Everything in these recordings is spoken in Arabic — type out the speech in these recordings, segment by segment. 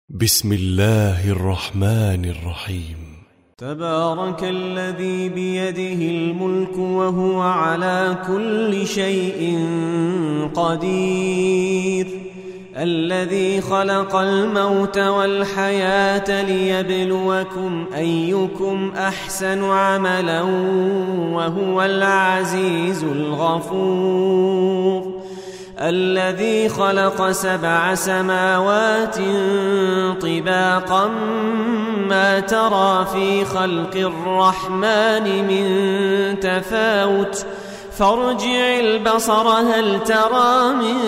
بسم الله الرحمن الرحيم. تبارك الذي بيده الملك وهو على كل شيء قدير، الذي خلق الموت والحياة ليبلوكم أيكم أحسن عملا وهو العزيز الغفور، الذي خلق 7 سماوات طباقا ما ترى في خلق الرحمن من تفاوت فارجع البصر هل ترى من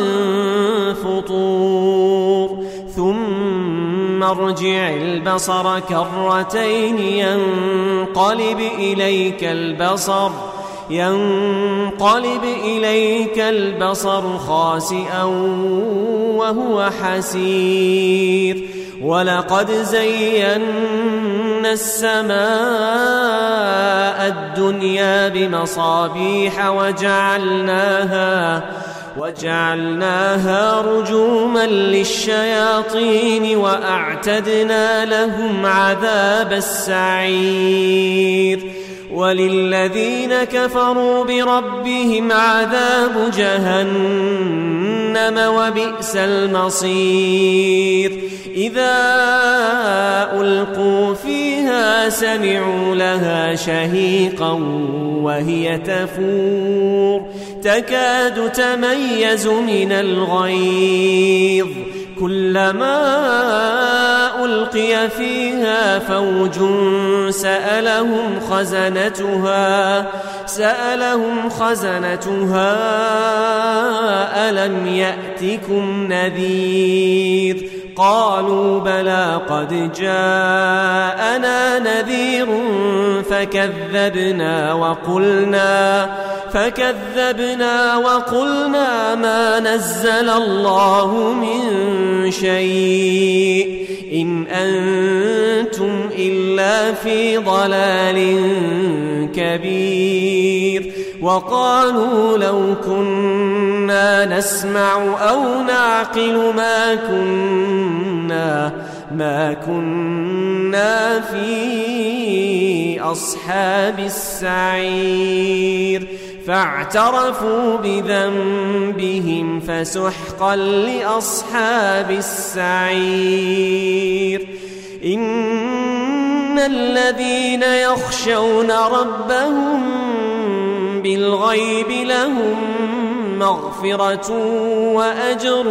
فطور ثم ارجع البصر كرتين ينقلب إليك البصر خاسئا وهو حسير، ولقد زينا السماء الدنيا بمصابيح وجعلناها رجوما للشياطين وأعتدنا لهم عذاب السعير، وللذين كفروا بربهم عذاب جهنم وبئس المصير، إذا ألقوا فيها سمعوا لها شهيقا وهي تفور تكاد تميز من الغيظ، كلما ألقي فيها فوج سألهم خزنتها ألم يأتكم نذير، قالوا بلى قد جاءنا نذير فكذبنا وقلنا ما نزل الله من شيء إن أنتم إلا في ضلال كبير، وقالوا لو كنا نسمع أو نعقل ما كنا في أصحاب السعير، فاعترفوا بذنبهم فسحقا لأصحاب السعير، إن الذين يخشون ربهم بالغيب لهم مغفرة وأجر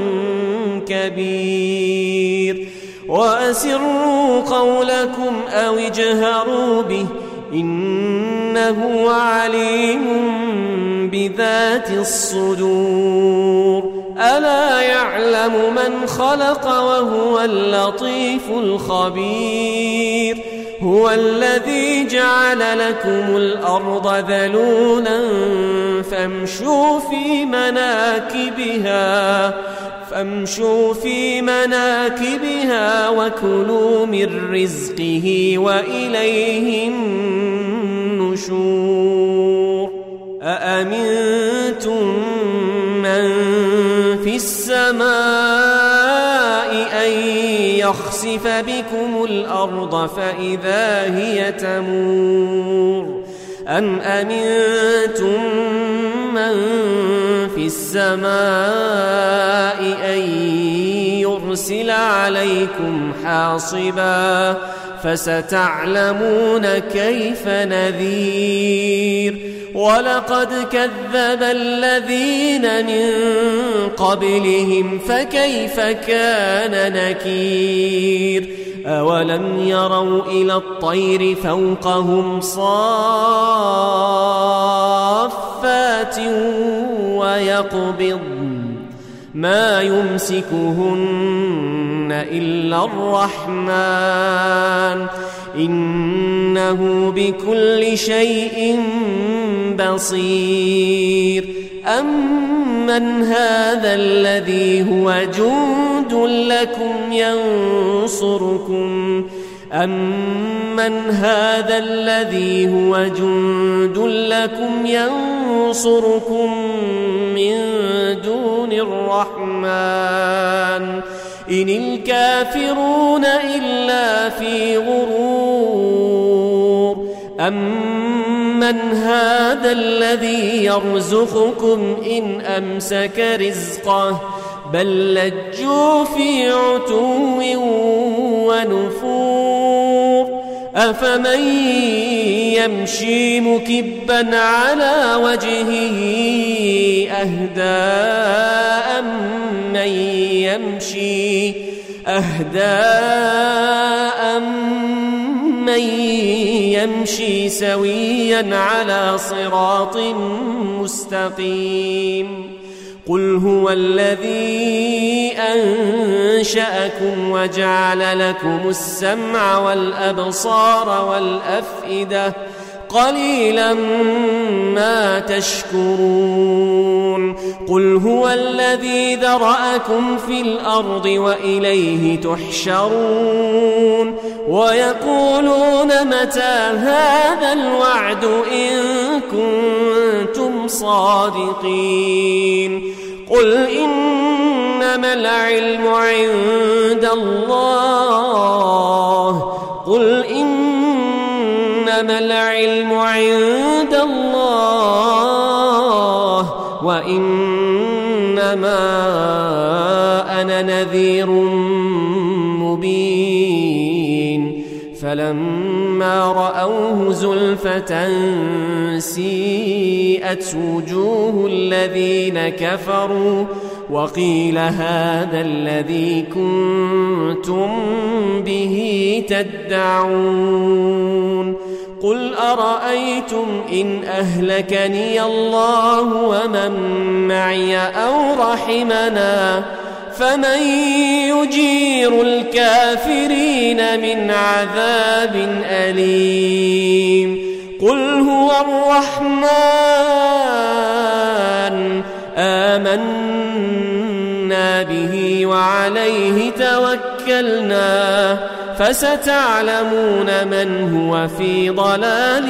كبير، وأسروا قولكم أو اجهروا به إنه عليم بذات الصدور، ألا يعلم من خلق وهو اللطيف الخبير، هو الذي جعل لكم الأرض ذلولا فامشوا في مناكبها وكلوا من رزقه وإليه النشور، أأمنتم من في السماء أن يخسف بكم الأرض فإذا هي تمور، أم أمنتم من في السماء أن يرسل عليكم حاصبا فستعلمون كيف نذير، ولقد كذب الذين من قبلهم فكيف كان نكير، أولم يروا إلى الطير فوقهم صافات ويقبضن ما يمسكهن إلا الرحمن إنه بكل شيء بصير، أمن هذا الذي هو جند لكم ينصركم من دون الرحمن إن الكافرون إلا في غرور أمن هذا الذي يرزقكم إن أمسك رزقه بل لجوا في عتو ونفور أفمن يمشي مكبا على وجهه أهدى أمن يمشي سويا على صراط مستقيم قل هو الذي أنشأكم وجعل لكم السمع والأبصار والأفئدة قليلا ما تشكرون قل هو الذي ذرأكم في الأرض وإليه تحشرون ويقولون متى هذا الوعد إن كنتم صادقين قل إنما العلم عند الله وإنما أنا نذير مبين فلما رأوه زلفة سيئت وجوه الذين كفروا وقيل هذا الذي كنتم به تدعون قل أرأيتم إن أهلكني الله ومن معي أو رحمنا فمن يجير الكافرين من عذاب أليم قل هو الرحمن آمنا به وعليه توكلنا فستعلمون من هو في ضلال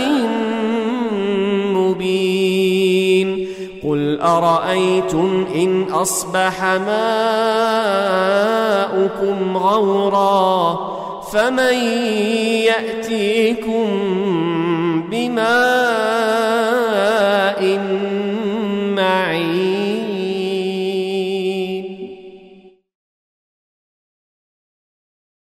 مبين قل أرأيتم إن أصبح ماؤكم غورا فمن يأتيكم بماء